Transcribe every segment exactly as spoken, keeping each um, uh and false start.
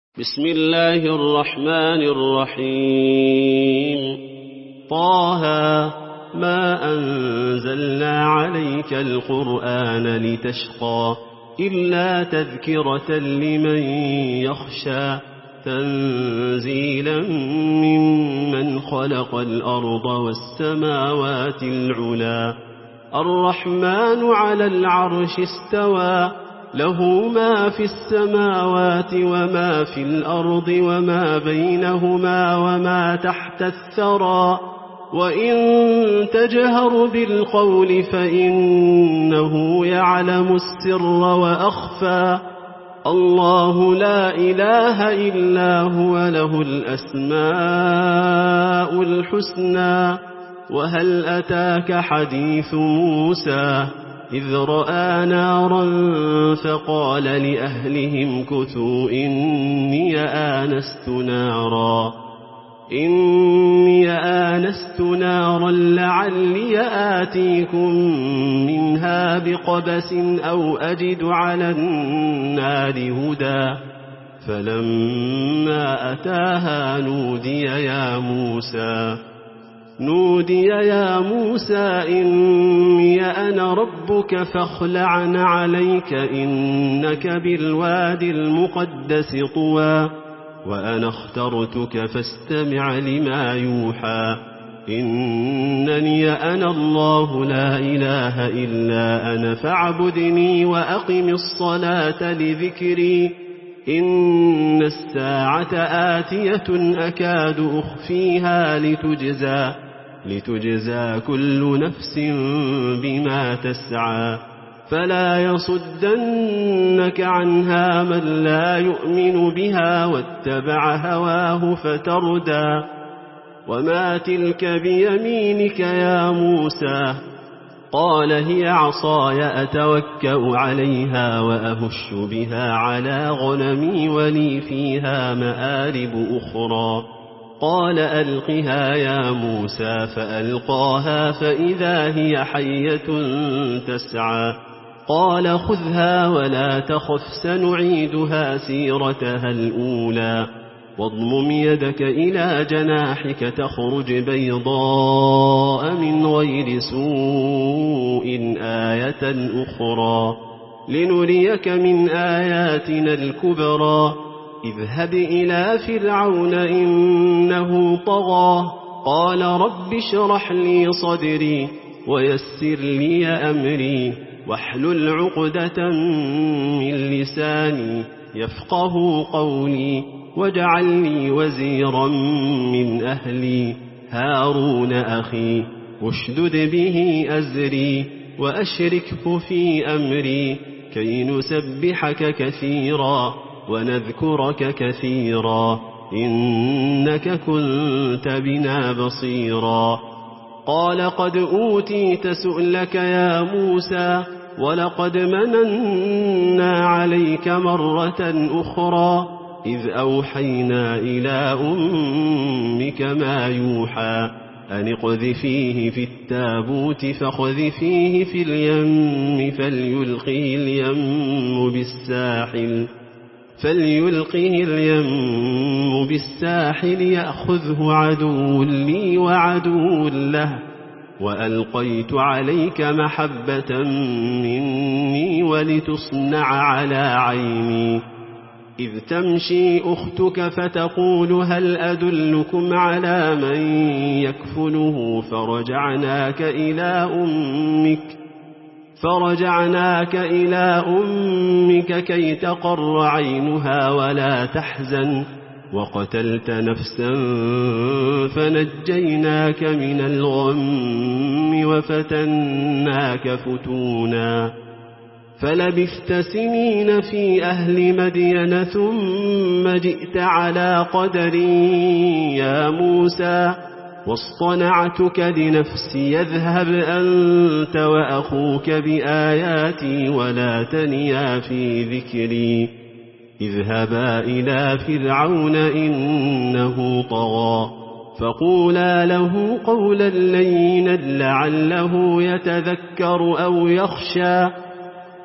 بسم الله الرحمن الرحيم طه ما أنزلنا عليك القرآن لتشقى إلا تذكرة لمن يخشى تنزيلا ممن خلق الأرض والسماوات العلا الرحمن على العرش استوى له ما في السماوات وما في الأرض وما بينهما وما تحت الثرى وإن تجهر بالقول فإنه يعلم السر وأخفى الله لا إله إلا هو له الأسماء الحسنى وهل أتاك حديث موسى إذ رأى نارا فقال لأهلهم كثوا إني آنست نارا إني آنست نارا لعلي آتيكم منها بقبس أو أجد على النار هدى فلما أتاها نودي يا موسى نودي يا موسى إني أنا ربك فاخلع عليك إنك بالوادي المقدس طوى وأنا اخترتك فاستمع لما يوحى إنني أنا الله لا إله إلا أنا فاعبدني وأقم الصلاة لذكري إن الساعة آتية أكاد أخفيها لتجزى لتجزى كل نفس بما تسعى فلا يصدنك عنها من لا يؤمن بها واتبع هواه فتردى وما تلك بيمينك يا موسى قال هي عصاي أتوكأ عليها وأهش بها على غنمي ولي فيها مآرب أخرى قال ألقها يا موسى فألقاها فإذا هي حية تسعى قال خذها ولا تخف سنعيدها سيرتها الأولى واضمم يدك إلى جناحك تخرج بيضاء من غير سوء آية أخرى لنريك من آياتنا الكبرى اذهب إلى فرعون إنه طغى قال رب اشرح لي صدري ويسر لي أمري واحلل عقدة من لساني يفقه قولي واجعل لي وزيرا من أهلي هارون أخي واشدد به أزري وأشركه في أمري كي نسبحك كثيرا ونذكرك كثيرا إنك كنت بنا بصيرا قال قد أوتيت سؤلك يا موسى ولقد مننا عليك مرة أخرى إذ أوحينا إلى أمك ما يوحى أن اقذفيه في التابوت فاقذفيه في اليم فليلقه اليم بالساحل فليلقه اليم بالساحل يأخذه عدو لي وعدو له وألقيت عليك محبة مني ولتصنع على عيني إذ تمشي أختك فتقول هل أدلكم على من يكفله فرجعناك إلى أمك فرجعناك إلى أمك كي تقر عينها ولا تحزن وقتلت نفسا فنجيناك من الغم وفتناك فتونا فلبثت سنين في أهل مدين ثم جئت على قدري يا موسى واصطنعتك لنفسي يذهب أنت وأخوك بآياتي ولا تنيا في ذكري اذهبا إلى فرعون إنه طغى فقولا له قولا لينا لعله يتذكر أو يخشى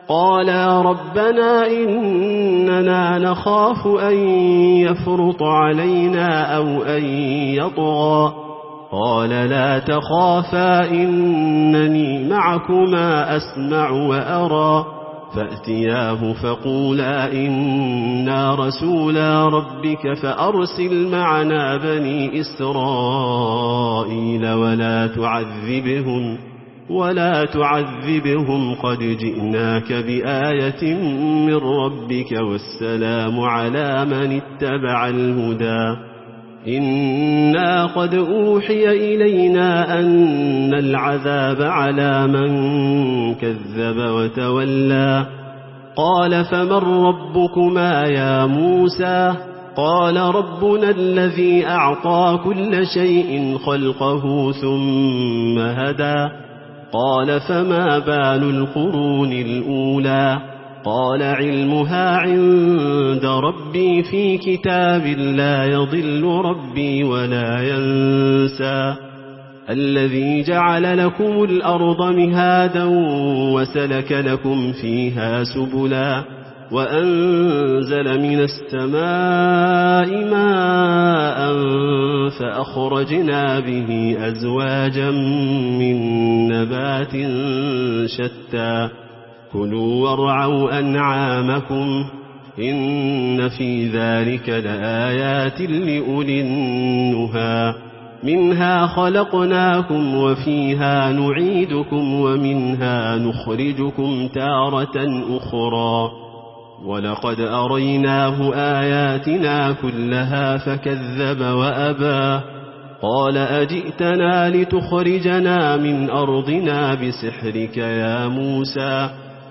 قالا ربنا إننا نخاف أن يفرط علينا أو أن يطغى قال لا تخافا إنني معكما أسمع وأرى فأتياه فقولا إنا رسولا ربك فأرسل معنا بني إسرائيل ولا تعذبهم ولا تعذبهم قد جئناك بآية من ربك والسلام على من اتبع الهدى إنا قد أوحي إلينا أن العذاب على من كذب وتولى قال فمن ربكما يا موسى قال ربنا الذي أعطى كل شيء خلقه ثم هدى قال فما بال القرون الأولى قال علمها عند ربي في كتاب لا يضل ربي ولا ينسى الذي جعل لكم الأرض مهادا وسلك لكم فيها سبلا وأنزل من السماء ماء فأخرجنا به أزواجا من نبات شتى كلوا وارعوا أنعامكم إن في ذلك لآيات لأولي النهى منها خلقناكم وفيها نعيدكم ومنها نخرجكم تارة أخرى ولقد أريناه آياتنا كلها فكذب وأبى قال أجئتنا لتخرجنا من أرضنا بسحرك يا موسى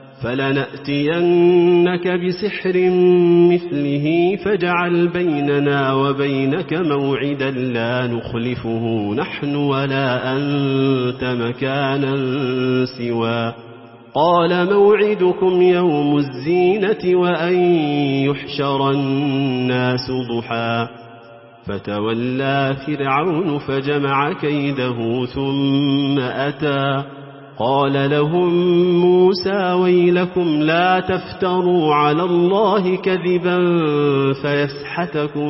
فلنأتينك بسحر مثله فاجعل بيننا وبينك موعدا لا نخلفه نحن ولا أنت مكانا سوى قال موعدكم يوم الزينة وأن يحشر الناس ضحى فتولى فرعون فجمع كيده ثم أتى قال لهم موسى ويلكم لا تفتروا على الله كذبا فيسحتكم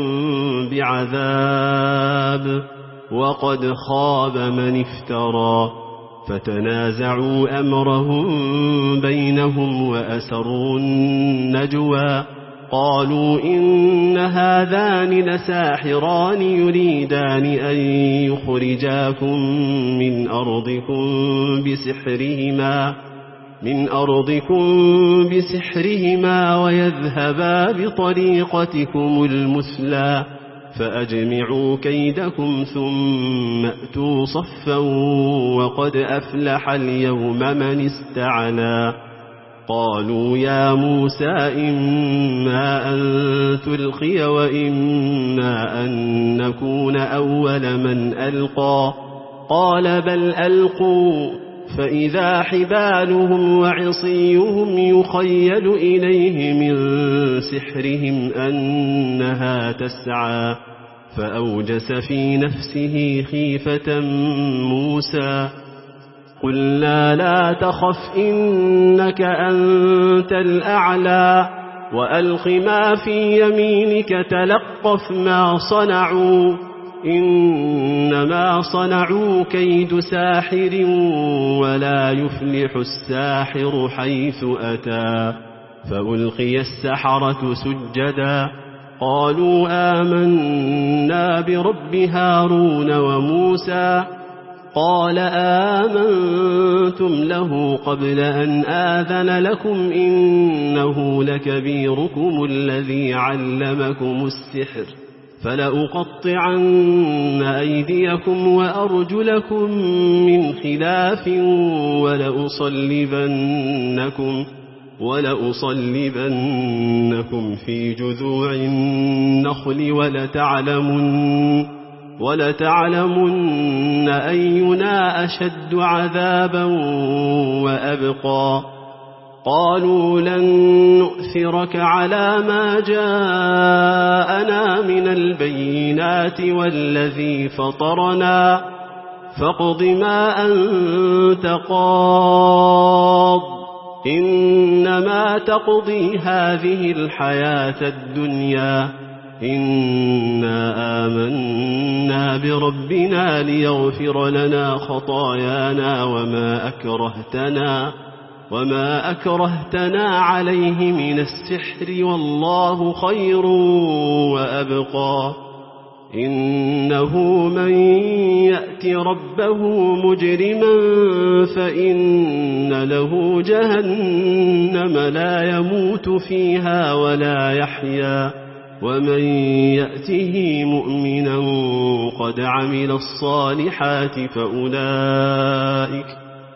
بعذاب وقد خاب من افترى فتنازعوا أمرهم بينهم وأسروا النجوى قالوا إن هذان لساحران يريدان أن يخرجاكم من أرضكم بسحرهما من أرضكم بسحرهما ويذهبا بطريقتكم المثلى فأجمعوا كيدكم ثم أتوا صفا وقد أفلح اليوم من استعلى قالوا يا موسى إما أن تلقي وإما أن نكون أول من ألقى قال بل ألقوا فإذا حبالهم وعصيهم يخيل إليه من سحرهم أنها تسعى فأوجس في نفسه خيفة موسى قلنا لا تخف إنك أنت الأعلى وألق ما في يمينك تلقف ما صنعوا إنما صنعوا كيد ساحر ولا يفلح الساحر حيث أتى فألقي السحرة سجدا قالوا آمنا برب هارون وموسى قال آمنتم له قبل أن آذن لكم إنه لكبيركم الذي علمكم السحر فلأقطعن أيديكم وأرجلكم من خلاف ولأصلبنكم ولأصلبنكم في جذوع النخل ولتعلمن ولتعلمن أينا أشد عذابا وأبقى قالوا لن نؤثرك على ما جاءنا من البينات والذي فطرنا فاقض ما أنت قاض إنما تقضي هذه الحياة الدنيا إنا آمنا بربنا ليغفر لنا خطايانا وما أكرهتنا وما أكرهتنا عليه من السحر والله خير وأبقى إنه من يأت ربه مجرما فإن له جهنم لا يموت فيها ولا يحيا ومن يأته مؤمنا قد عمل الصالحات فأولئك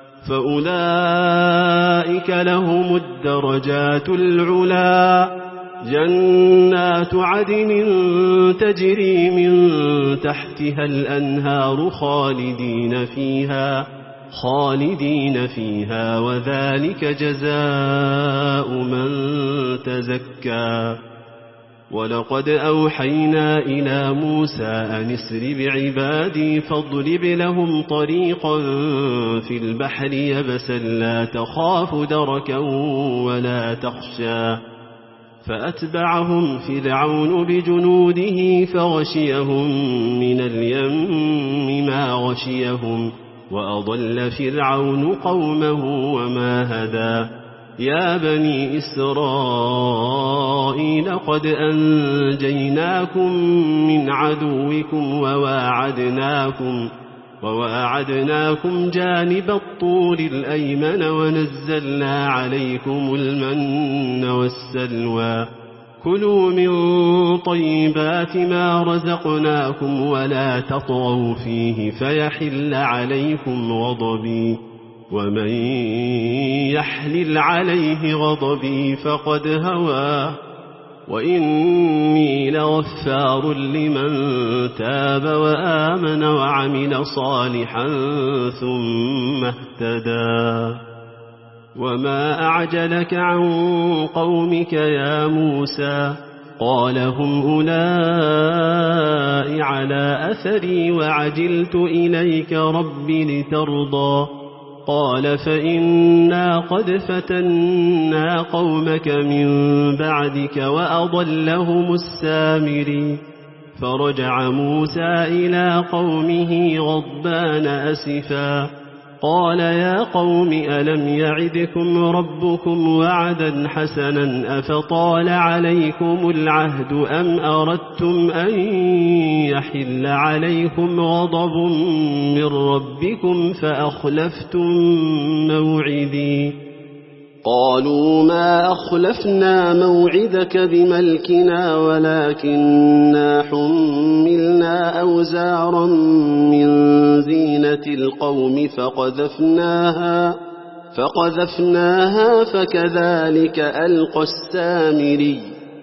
فأولئك لهم الدرجات العلا جنات عدن تجري من تحتها الأنهار خالدين فيها خالدين فيها وذلك جزاء من تزكى ولقد أوحينا إلى موسى أن اسر بعبادي فاضرب لهم طريقا في البحر يبسا لا تخاف دركا ولا تخشى فأتبعهم فرعون بجنوده فغشيهم من اليم ما غشيهم وأضل فرعون قومه وما هدى يا بني إسرائيل قد أنجيناكم من عدوكم وواعدناكم وواعدناكم جانب الطور الأيمن ونزلنا عليكم المن والسلوى كلوا من طيبات ما رزقناكم ولا تطغوا فيه فيحل عليكم غضبي ومن يحلل عليه غضبي فقد هوى وإني لغفار لمن تاب وآمن وعمل صالحا ثم اهتدى وما أعجلك عن قومك يا موسى قال هم أولئك على أثري وعجلت إليك رب لترضى قال فإنا قد فتنا قومك من بعدك وأضلهم السامري فرجع موسى إلى قومه غضبان أسفا قال يا قوم ألم يعدكم ربكم وعدا حسنا أفطال عليكم العهد أم أردتم أن يحل عليكم غضب من ربكم فأخلفتم موعدي قالوا ما أخلفنا موعدك بملكنا ولكننا حملنا أوزارا من زينة القوم فقذفناها فقذفناها فكذلك ألقى السامري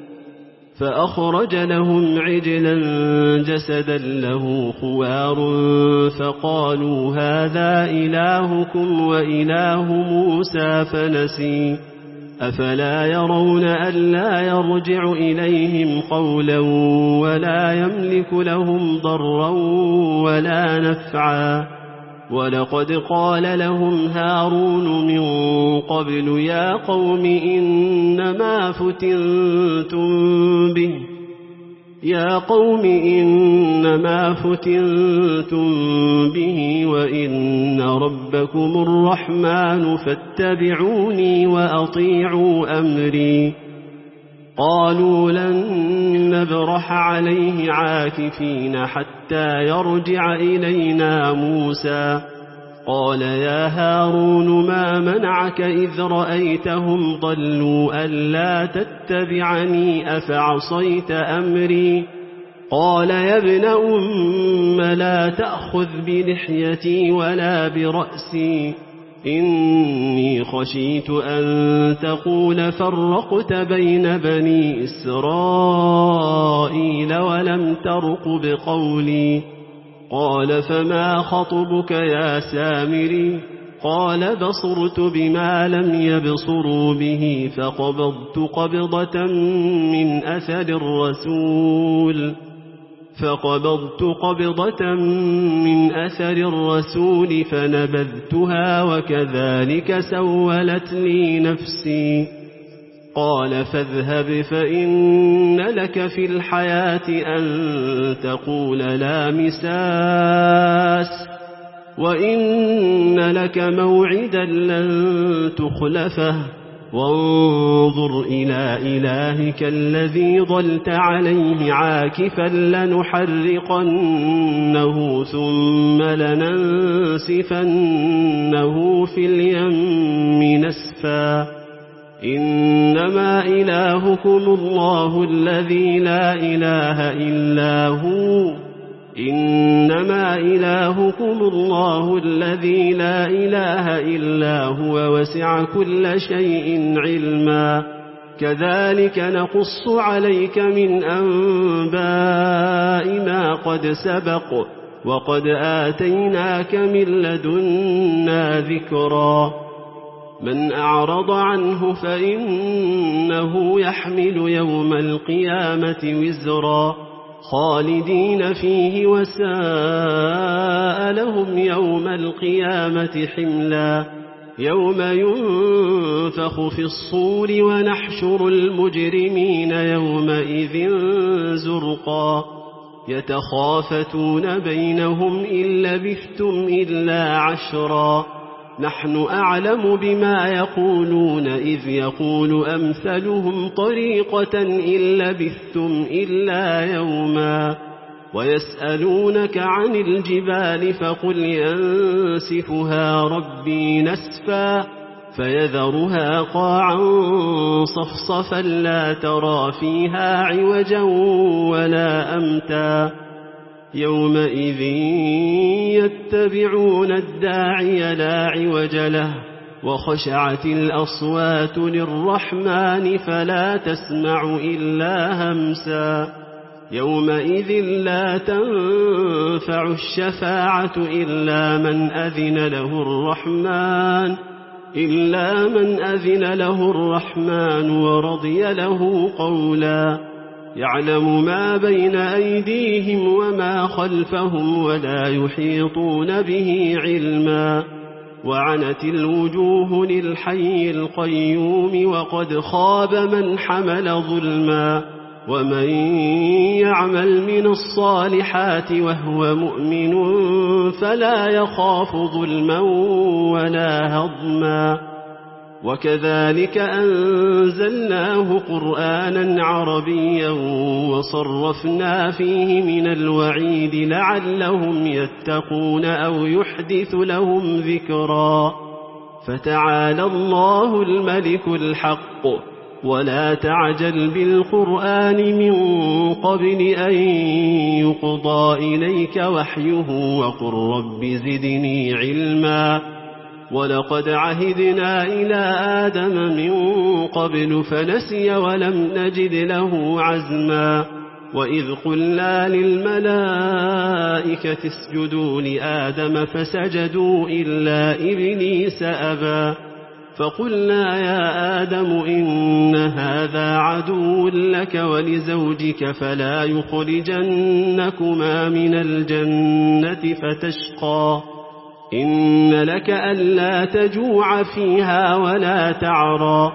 فأخرج لهم عجلا جسدا له خوار فقالوا هذا إلهكم وإله موسى فنسي أفلا يرون ألا يرجع إليهم قولا ولا يملك لهم ضرا ولا نفعا ولقد قال لهم هارون من قبل يا قوم إنما فتنتم به يا قوم إنما فتنتم به وإن ربكم الرحمن فاتبعوني وأطيعوا أمري قالوا لن نبرح عليه عاكفين حتى يرجع إلينا موسى قال يا هارون ما منعك إذ رأيتهم ضلوا ألا تتبعني أفعصيت أمري قال يا ابن أم لا تأخذ بلحيتي ولا برأسي إني خشيت أن تقول فرقت بين بني إسرائيل ولم ترق بقولي قال فما خطبك يا سامري قال بصرت بما لم يبصروا به فقبضت قبضة من أثر الرسول فقبضت قبضة من أثر الرسول فنبذتها وكذلك سولت لي نفسي. قال فاذهب فإن لك في الحياة أن تقول لا مساس وإن لك موعدا لن تخلفه وانظر إلى إلهك الذي ظلت عليه عاكفا لنحرقنه ثم لننسفنه في اليم نسفا إنما إلهكم الله الذي لا إله إلا هو إنما إلهكم الله الذي لا إله إلا هو وسع كل شيء علما كذلك نقص عليك من أنباء ما قد سبق وقد آتيناك من لدنا ذكرا من أعرض عنه فإنه يحمل يوم القيامة وزرا خالدين فيه وساء لهم يوم القيامة حملا يوم ينفخ في الصور ونحشر المجرمين يومئذ زرقا يتخافتون بينهم إن لبثتم إلا عشرا نحن أعلم بما يقولون إذ يقول أمثلهم طريقة إن لبثتم إلا يوما ويسألونك عن الجبال فقل ينسفها ربي نسفا فيذرها قاعا صفصفا لا ترى فيها عوجا ولا أمتا يومئذ يتبعون الداعي لا عوج له وخشعت الأصوات للرحمن فلا تسمع إلا همسا يومئذ لا تنفع الشفاعة إلا من أذن له الرحمن إلا من أذن له الرحمن ورضي له قولا يعلم ما بين أيديهم وما خلفهم ولا يحيطون به علما وعنت الوجوه للحي القيوم وقد خاب من حمل ظلما ومن يعمل من الصالحات وهو مؤمن فلا يخاف ظلما ولا هضما وكذلك أنزلناه قرآنا عربيا وصرفنا فيه من الوعيد لعلهم يتقون أو يحدث لهم ذكرا فتعالى الله الملك الحق ولا تعجل بالقرآن من قبل أن يقضى إليك وحيه وقل رب زدني علما ولقد عهدنا إلى آدم من قبل فنسي ولم نجد له عزما وإذ قلنا للملائكة اسجدوا لآدم فسجدوا إلا إبليس أبى فقلنا يا آدم إن هذا عدو لك ولزوجك فلا يخرجنكما من الجنة فتشقى إن لك ألا تجوع فيها ولا تعرى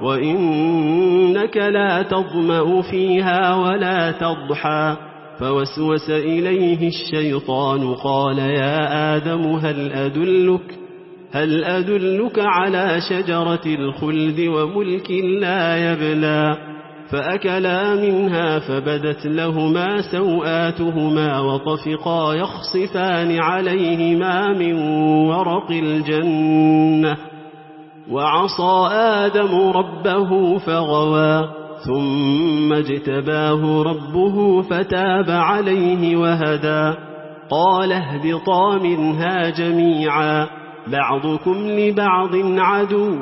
وإنك لا تظمأ فيها ولا تضحى فوسوس إليه الشيطان قال يا آدم هل أدلك هل أدلك على شجرة الخلد وملك لا يبلى فأكلا منها فبدت لهما سوآتهما وطفقا يخصفان عليهما من ورق الجنة وعصى آدم ربه فغوى ثم اجتباه ربه فتاب عليه وهدى قال اهبطا منها جميعا بعضكم لبعض عدو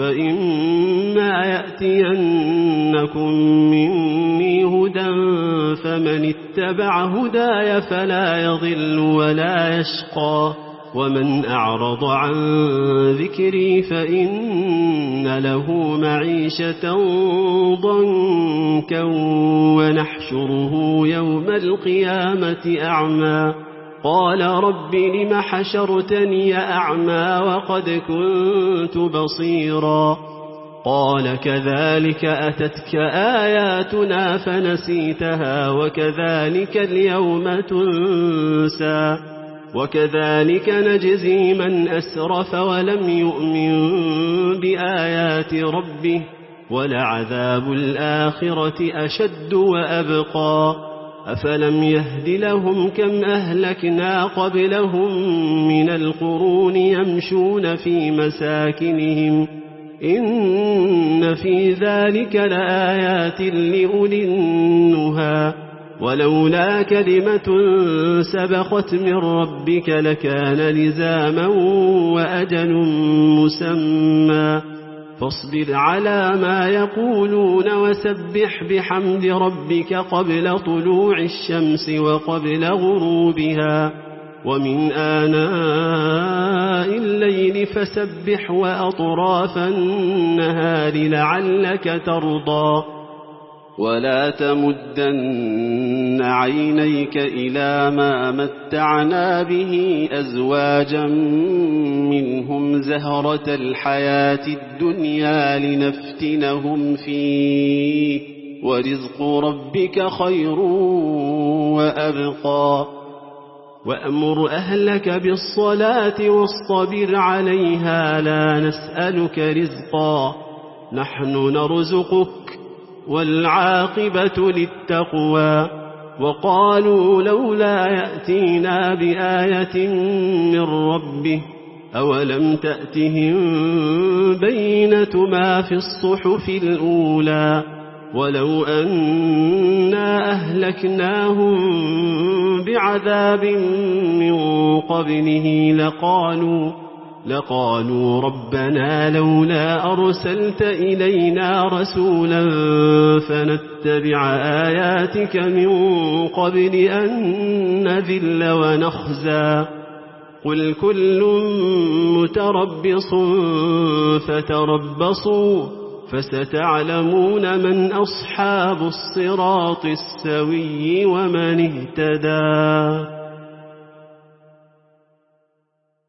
فإما يأتينكم مني هدى فمن اتبع هداي فلا يضل ولا يشقى ومن أعرض عن ذكري فإن له معيشة ضنكا ونحشره يوم القيامة أعمى قال رب لم حشرتني أعمى وقد كنت بصيرا قال كذلك أتتك آياتنا فنسيتها وكذلك اليوم تنسى وكذلك نجزي من أسرف ولم يؤمن بآيات ربه ولعذاب الآخرة أشد وأبقى أفلم يهد لهم كم أهلكنا قبلهم من القرون يمشون في مساكنهم إن في ذلك لآيات لأولي النهى ولولا كلمة سبقت من ربك لكان لزاما وأجل مسمى فاصبر على ما يقولون وسبح بحمد ربك قبل طلوع الشمس وقبل غروبها ومن آناء الليل فسبح وأطراف النهار لعلك ترضى ولا تمدن عينيك إلى ما متعنا به أزواجا منهم زهرة الحياة الدنيا لنفتنهم فيه ورزق ربك خير وأبقى وأمر أهلك بالصلاة واصطبر عليها لا نسألك رزقا نحن نرزقك والعاقبة للتقوى وقالوا لولا يأتينا بآية من ربه أولم تأتهم بينة ما في الصحف الأولى ولو أنا أهلكناهم بعذاب من قبله لقالوا لقالوا ربنا لولا أرسلت إلينا رسولا فنتبع آياتك من قبل أن نذل ونخزى قل كل متربص فتربصوا فستعلمون من أصحاب الصراط السوي ومن اهتدى